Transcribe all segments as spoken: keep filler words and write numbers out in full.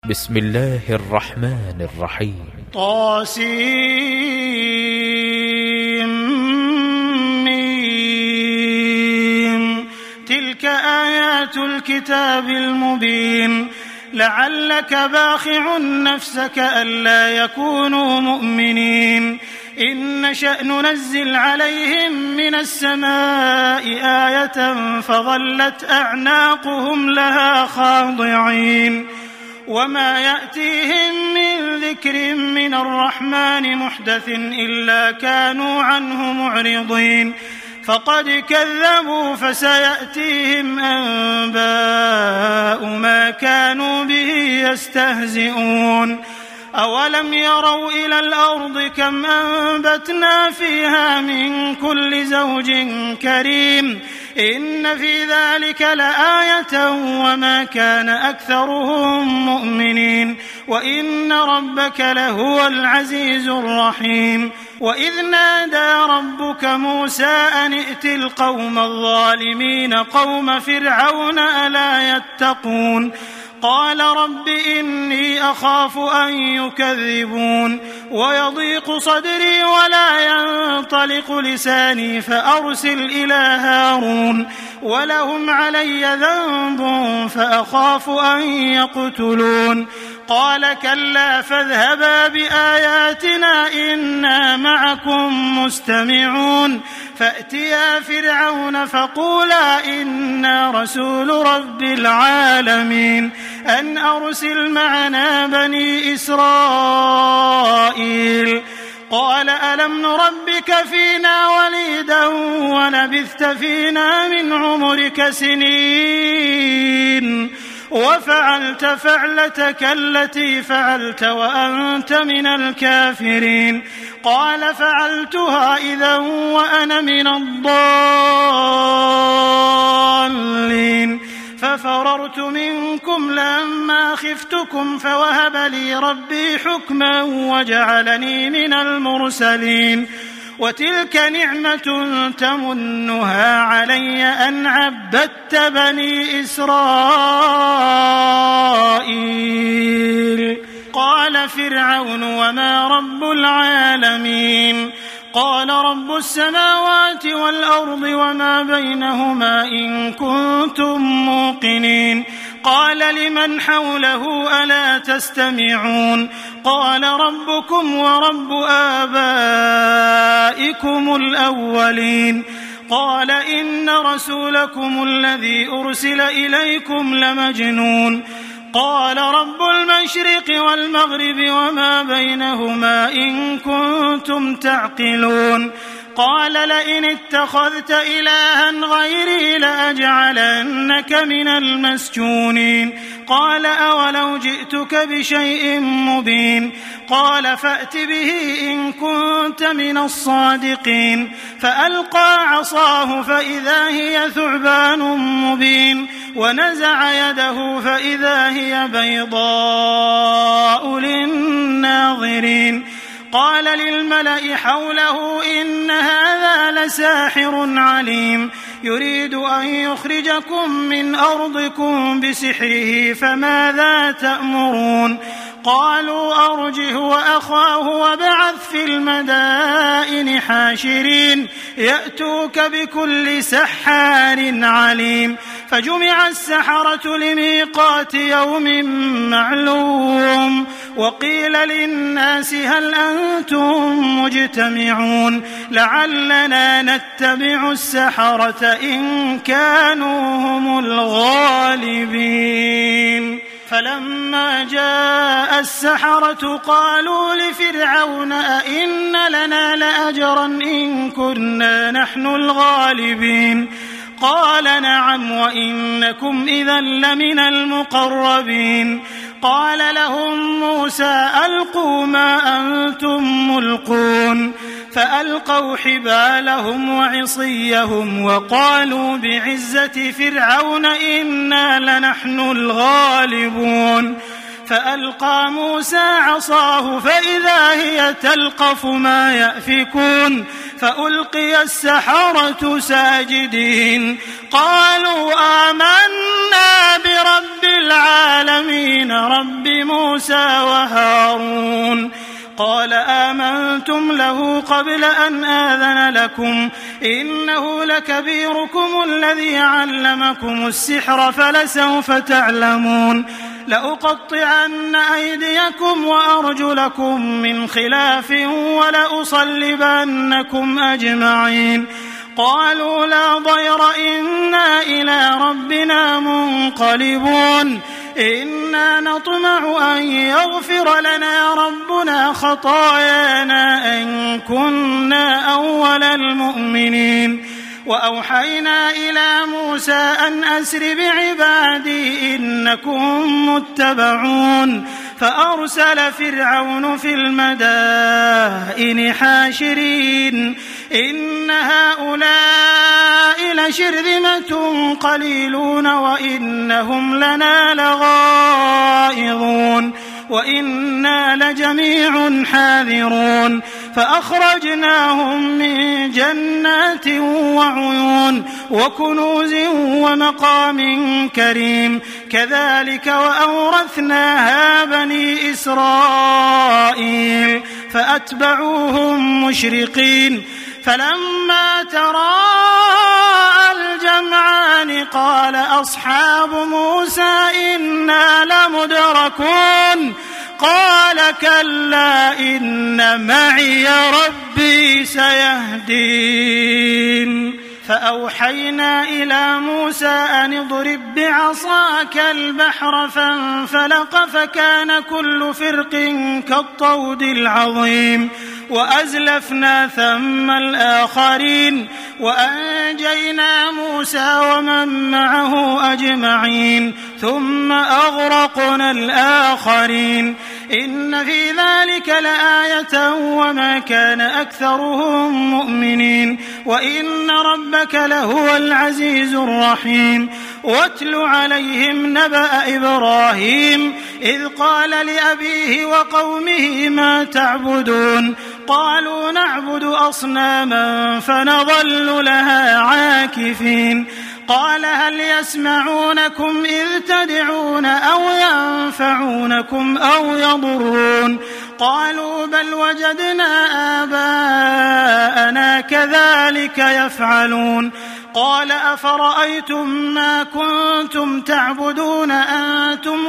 بسم الله الرحمن الرحيم. طاسيم. تلك آيات الكتاب المبين. لعلك باخع نفسك ألا يكونوا مؤمنين. إن نشأ ننزل عليهم من السماء آية فظلت أعناقهم لها خاضعين. وما يأتيهم من ذكر من الرحمن محدث إلا كانوا عنه معرضين. فقد كذبوا فسيأتيهم أنباء ما كانوا به يستهزئون. أولم يروا إلى الأرض كم أنبتنا فيها من كل زوج كريم. إن في ذلك لآية وما كان أكثرهم مؤمنين وإن ربك لهو العزيز الرحيم. وإذ نادى ربك موسى أن ائت القوم الظالمين قوم فرعون ألا يتقون. قال رب إني أخاف أن يكذبون ويضيق صدري ولا ينطلق لساني فأرسل إلى هارون ولهم علي ذنب فأخاف أن يقتلون. قال كلا فاذهبا بآياتنا إنا معكم مستمعون. فأتيا فرعون فقولا إنا رسول رب العالمين أن أرسل معنا بني إسرائيل. قال ألم نربك فينا وليدا ولبثت فينا من عمرك سنين وفعلت فعلتك التي فعلت وأنت من الكافرين. قال فعلتها إذا وأنا من الضالين. ففررت منكم لما خفتكم فوهب لي ربي حكما وجعلني من المرسلين. وتلك نعمة تمنها علي أن عبدت بني إسرائيل. قال فرعون وما رب العالمين. قال رب السماوات والأرض وما بينهما إن كنتم موقنين. قال لمن حوله ألا تستمعون. قال ربكم ورب آبائكم الأولين. قال إن رسولكم الذي أرسل إليكم لمجنون. قال رب المشرق والمغرب وما بينهما إن كنتم تعقلون. قال لئن اتخذت إلها غيري لأجعلنك من المسجونين. قال أولو جئتك بشيء مبين. قال فأت به إن كنت من الصادقين. فألقى عصاه فإذا هي ثعبان مبين ونزع يده فإذا هي بيضاء للناظرين. قال للملأ حوله إن هذا لساحر عليم يريد أن يخرجكم من أرضكم بسحره فماذا تأمرون. قالوا أرجه وأخاه وابعث في المدائن حاشرين يأتوك بكل سحار عليم. فجمع السحرة لميقات يوم معلوم. وقيل للناس هل أنتم مجتمعون لعلنا نتبع السحرة إن كانوا هم الغالبين. فلما جاء السحرة قالوا لفرعون أئن لنا لأجرا إن كنا نحن الغالبين. قال نعم وإنكم إذا لمن المقربين. قال لهم موسى ألقوا ما أنتم ملقون. فألقوا حبالهم وعصيهم وقالوا بعزة فرعون إنا لنحن الغالبون. فألقى موسى عصاه فإذا هي تلقف ما يأفكون. فألقي السحرة ساجدين قالوا آمنا آمنا برب العالمين رب موسى وهارون. قال آمنتم له قبل أن آذن لكم إنه لكبيركم الذي علمكم السحر فلسوف تعلمون لأقطعن أيديكم وأرجلكم من خلاف ولأصلبنكم أجمعين. قالوا لا ضير إنا إلى ربنا منقلبون إنا نطمع أن يغفر لنا ربنا خطايانا أن كنا أول المؤمنين. وأوحينا إلى موسى أن أسر بعبادي إنكم متبعون فأرسل فرعون في المدائن حاشرين إن هؤلاء لشرذمة قليلون وإنهم لنا لغائظون وإنا لجميع حاذرون فأخرجناهم من جنات وعيون وكنوز ومقام كريم كذلك وأورثناها بني إسرائيل فأتبعوهم مشرقين. فلما تراءى الجمعان قال أصحاب موسى إنا لمدركون قال كلا إن معي ربي سيهدين. فأوحينا إلى موسى أن اضرب بعصاك البحر فانفلق فكان كل فرق كالطود العظيم وأزلفنا ثم الآخرين وأنجينا موسى ومن معه أجمعين ثم أغرقنا الآخرين إن في ذلك لآية وما كان أكثرهم مؤمنين وإن ربك لهو العزيز الرحيم. واتل عليهم نبأ إبراهيم إذ قال لأبيه وقومه ما تعبدون قالوا نعبد أصناما فنظل لها عاكفين قال هل يسمعونكم إذ تدعون أو ينفعونكم أو يضرون قالوا بل وجدنا آباءنا كذلك يفعلون قال أفرأيتم ما كنتم تعبدون أنتم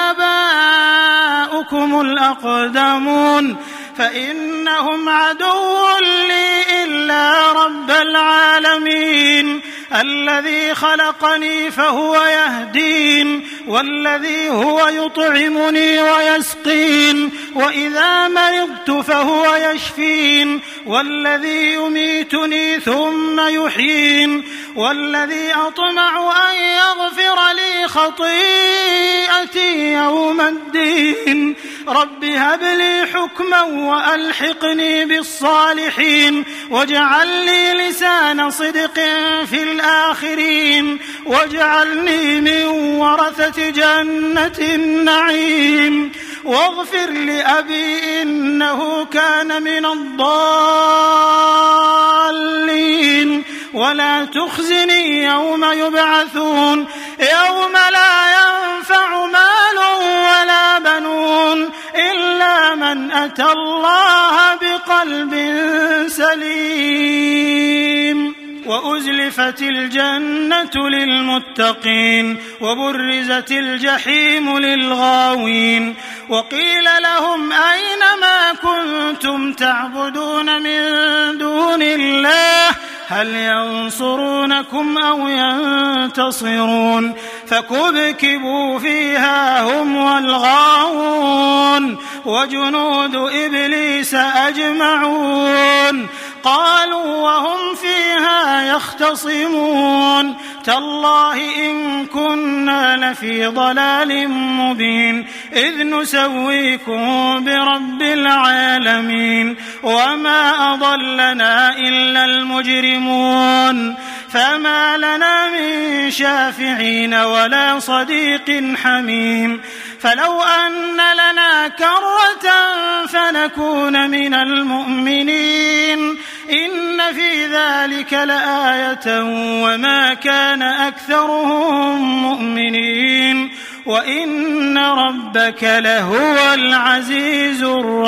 وآباؤكم الأقدمون فإنهم عدو لي إلا رب العالمين الذي خلقني فهو يهدين والذي هو يطعمني ويسقين وإذا مرضت فهو يشفين والذي يميتني ثم يحيين والذي أطمع أن يغفر لي خطيئتي يوم الدين رب هب لي حكما وألحقني بالصالحين واجعل لي لسان صدق في الآخرين واجعلني من ورثة جنة النعيم واغفر لأبي إنه كان من الضالين ولا تخزني يوم يبعثون يوم لا ينفع مال ولا بنون إلا من أتى الله بقلب سليم. وأزلفت الجنة للمتقين وبرزت الجحيم للغاوين وقيل لهم أين ما كنتم تعبدون من دون الله هل ينصرونكم أو ينتصرون فكبكبوا فيها هم والغاوون وجنود إبليس أجمعون قالوا وهم فيها يختصمون تالله إن كنا لفي ضلال مبين إذ نسويكم برب العالمين وما أضلنا إلا المجرمون فما لنا من شافعين ولا صديق حميم فلو أن لنا كرة فنكون من المؤمنين إن في ذلك لآية وما كان أكثرهم مؤمنين وإن ربك لهو العزيز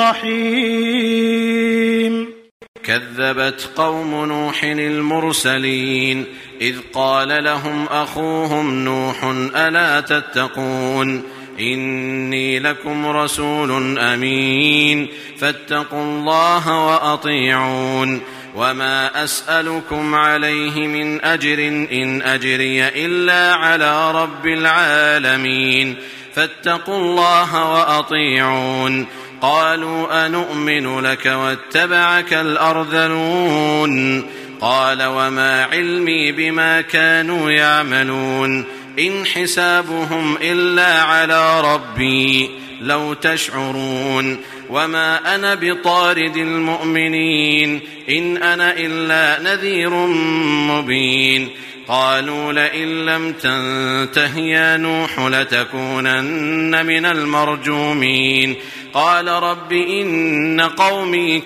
الرحيم. كذبت قوم نوح المرسلين إذ قال لهم أخوهم نوح ألا تتقون إني لكم رسول أمين فاتقوا الله وأطيعون وما أسألكم عليه من أجر إن أجري إلا على رب العالمين فاتقوا الله وأطيعون. قالوا أنؤمن لك واتبعك الأرذلون قال وما علمي بما كانوا يعملون إن حسابهم إلا على ربي لو تشعرون وما أنا بطارد المؤمنين إن أنا إلا نذير مبين. قالوا لئن لم تنته يا نوح لتكونن من المرجومين قال رب إن قومي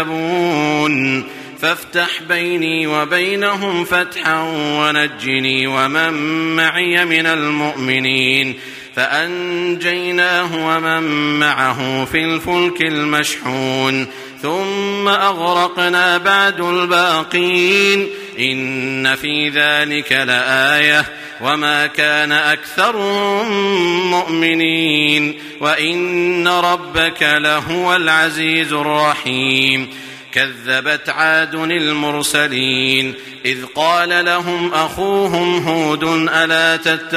كذبون فافتح بيني وبينهم فتحا ونجني ومن معي من المؤمنين فأنجيناه ومن معه في الفلك المشحون ثم أغرقنا بعد الباقين إن في ذلك لآية وما كان أكثرهم مؤمنين وإن ربك لهو العزيز الرحيم. كذبت عاد المرسلين إذ قال لهم أخوهم هود ألا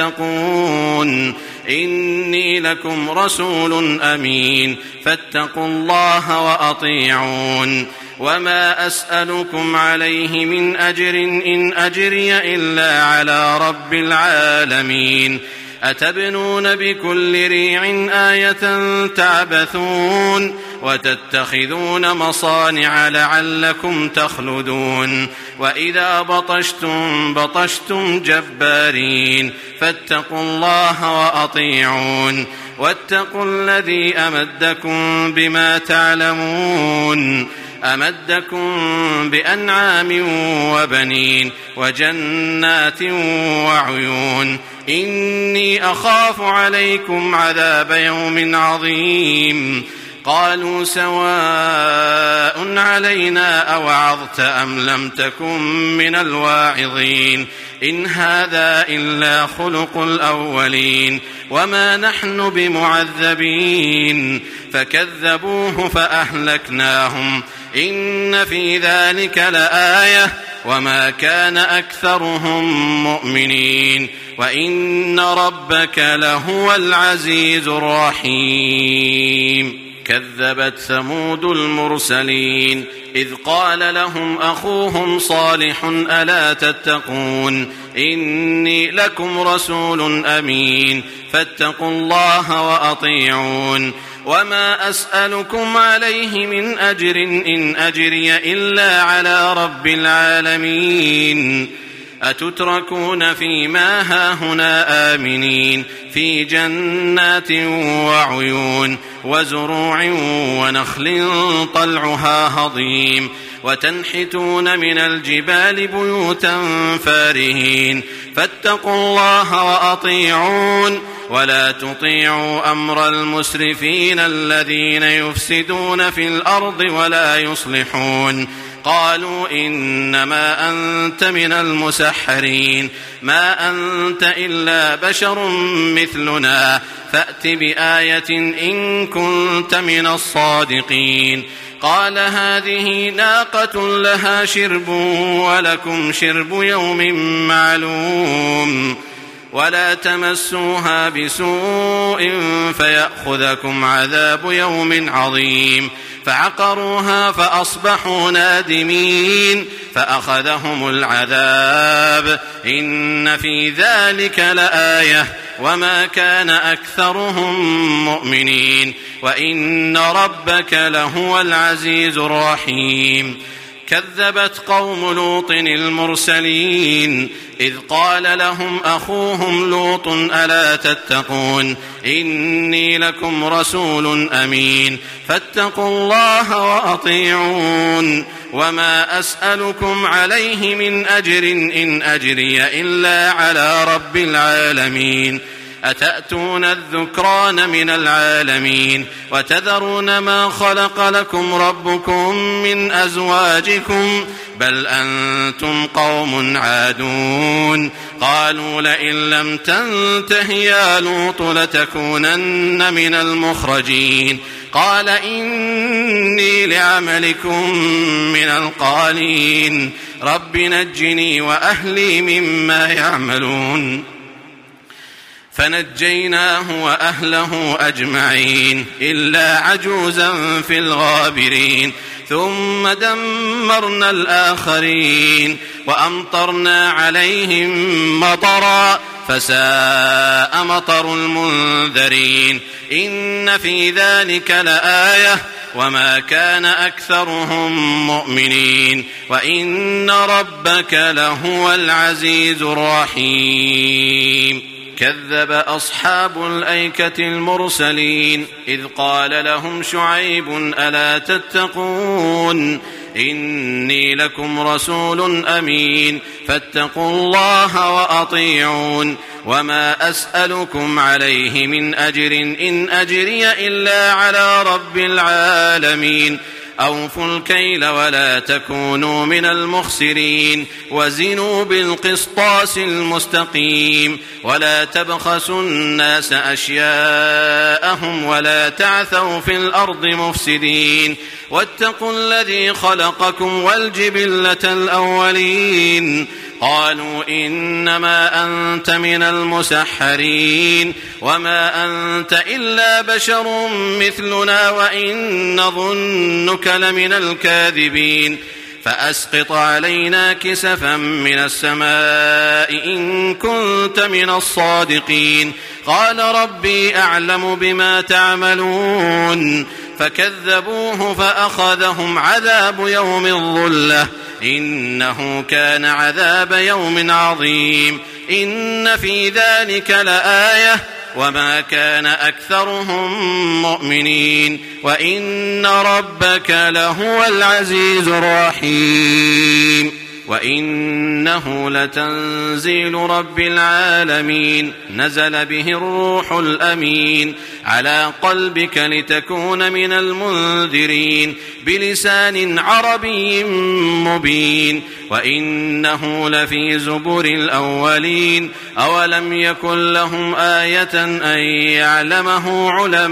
تتقون إني لكم رسول أمين فاتقوا الله وأطيعون وما أسألكم عليه من أجر إن أجري إلا على رب العالمين أتبنون بكل ريع آية تعبثون وتتخذون مصانع لعلكم تخلدون وإذا بطشتم بطشتم جبارين فاتقوا الله وأطيعون واتقوا الذي أمدكم بما تعلمون أمدكم بأنعام وبنين وجنات وعيون إني أخاف عليكم عذاب يوم عظيم. قالوا سواء علينا أوعظت أم لم تكن من الواعظين إن هذا إلا خلق الأولين وما نحن بمعذبين فكذبوه فأهلكناهم إن في ذلك لآية وما كان أكثرهم مؤمنين وإن ربك لهو العزيز الرحيم. كذبت ثمود المرسلين إذ قال لهم أخوهم صالح ألا تتقون إني لكم رسول أمين فاتقوا الله وأطيعون وما أسألكم عليه من أجر إن أجري إلا على رب العالمين أتتركون فيما هاهنا آمنين في جنات وعيون وزروع ونخل طلعها هضيم وتنحتون من الجبال بيوتا فارهين فاتقوا الله وأطيعون ولا تطيعوا أمر المسرفين الذين يفسدون في الأرض ولا يصلحون. قالوا إنما أنت من المسحرين ما أنت إلا بشر مثلنا فأت بآية إن كنت من الصادقين. قال هذه ناقة لها شرب ولكم شرب يوم معلوم ولا تمسوها بسوء فيأخذكم عذاب يوم عظيم. فعقروها فأصبحوا نادمين فأخذهم العذاب إن في ذلك لآية وما كان أكثرهم مؤمنين وإن ربك لهو العزيز الرحيم. كذبت قوم لوط المرسلين إذ قال لهم أخوهم لوط ألا تتقون إني لكم رسول أمين فاتقوا الله وأطيعون وما أسألكم عليه من أجر إن أجري إلا على رب العالمين أتأتون الذكران من العالمين وتذرون ما خلق لكم ربكم من أزواجكم بل أنتم قوم عادون قالوا لئن لم تنته يا لوط لتكونن من المخرجين قال إني لعملكم من القالين رب نجني وأهلي مما يعملون فنجيناه وأهله أجمعين إلا عجوزا في الغابرين ثم دمرنا الآخرين وأمطرنا عليهم مطرا فساء مطر المنذرين إن في ذلك لآية وما كان أكثرهم مؤمنين وإن ربك لهو العزيز الرحيم كذب أصحاب الأيكة المرسلين إذ قال لهم شعيب ألا تتقون إني لكم رسول أمين فاتقوا الله وأطيعون وما أسألكم عليه من أجر إن أجري إلا على رب العالمين أوفوا الكيل ولا تكونوا من المخسرين وزنوا بالقسطاس المستقيم ولا تبخسوا الناس أشياءهم ولا تعثوا في الأرض مفسدين واتقوا الذي خلقكم والجبلة الأولين قالوا إنما أنت من المسحرين وما أنت إلا بشر مثلنا وإن نظنك لمن الكاذبين فأسقط علينا كسفا من السماء إن كنت من الصادقين قال ربي أعلم بما تعملون فكذبوه فأخذهم عذاب يوم الظلة إنه كان عذاب يوم عظيم إن في ذلك لآية وما كان أكثرهم مؤمنين وإن ربك لهو العزيز الرحيم وإنه لتنزيل رب العالمين نزل به الروح الأمين على قلبك لتكون من المنذرين بلسان عربي مبين وإنه لفي زبر الأولين أولم يكن لهم آية أن يعلمه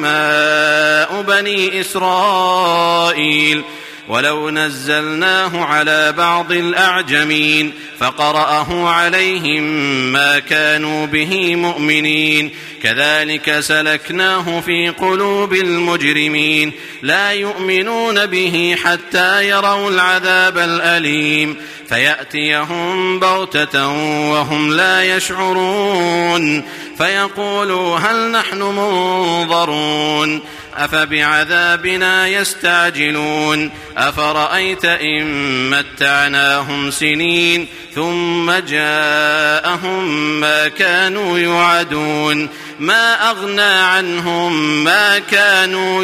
علماء بني إسرائيل ولو نزلناه على بعض الأعجمين فقرأه عليهم ما كانوا به مؤمنين كذلك سلكناه في قلوب المجرمين لا يؤمنون به حتى يروا العذاب الأليم فيأتيهم بغتة وهم لا يشعرون فيقولوا هل نحن منظرون أفبعذابنا يستعجلون أفرأيت إن متعناهم سنين ثم جاءهم ما كانوا يوعدون ما أغنى عنهم ما كانوا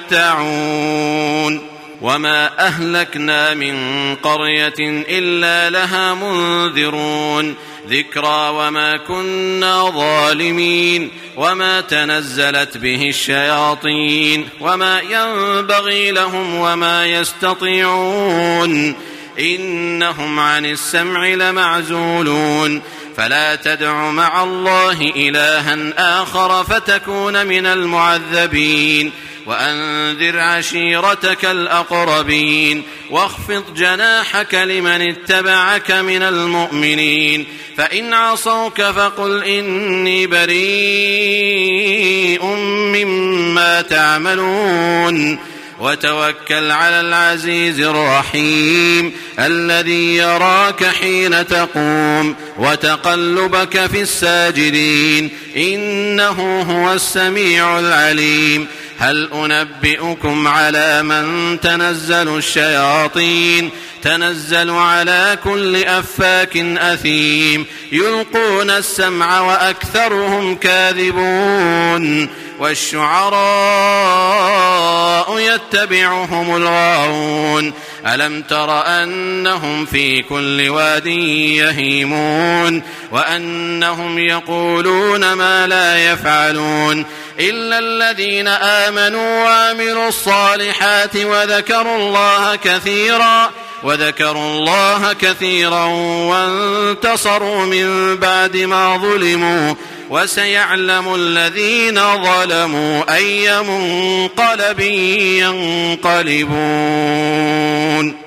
يمتعون وما أهلكنا من قرية إلا لها منذرون ذكرى وما كنا ظالمين وما تنزلت به الشياطين وما ينبغي لهم وما يستطيعون إنهم عن السمع لمعزولون فلا تدع مع الله إلها آخر فتكون من المعذبين وأنذر عشيرتك الأقربين واخفض جناحك لمن اتبعك من المؤمنين فإن عصوك فقل إني بريء مما تعملون وتوكل على العزيز الرحيم الذي يراك حين تقوم وتقلبك في الساجدين إنه هو السميع العليم هل أنبئكم على من تنزل الشياطين تنزل على كل أفاك أثيم يلقون السمع وأكثرهم كاذبون والشعراء يتبعهم الغاوون ألم تر أنهم في كل واد يهيمون وأنهم يقولون ما لا يفعلون إلا الذين آمنوا وعملوا الصالحات وذكروا الله كثيرا وذكروا الله كثيرا وانتصروا من بعد ما ظلموا وسيعلم الذين ظلموا أي منقلب ينقلبون.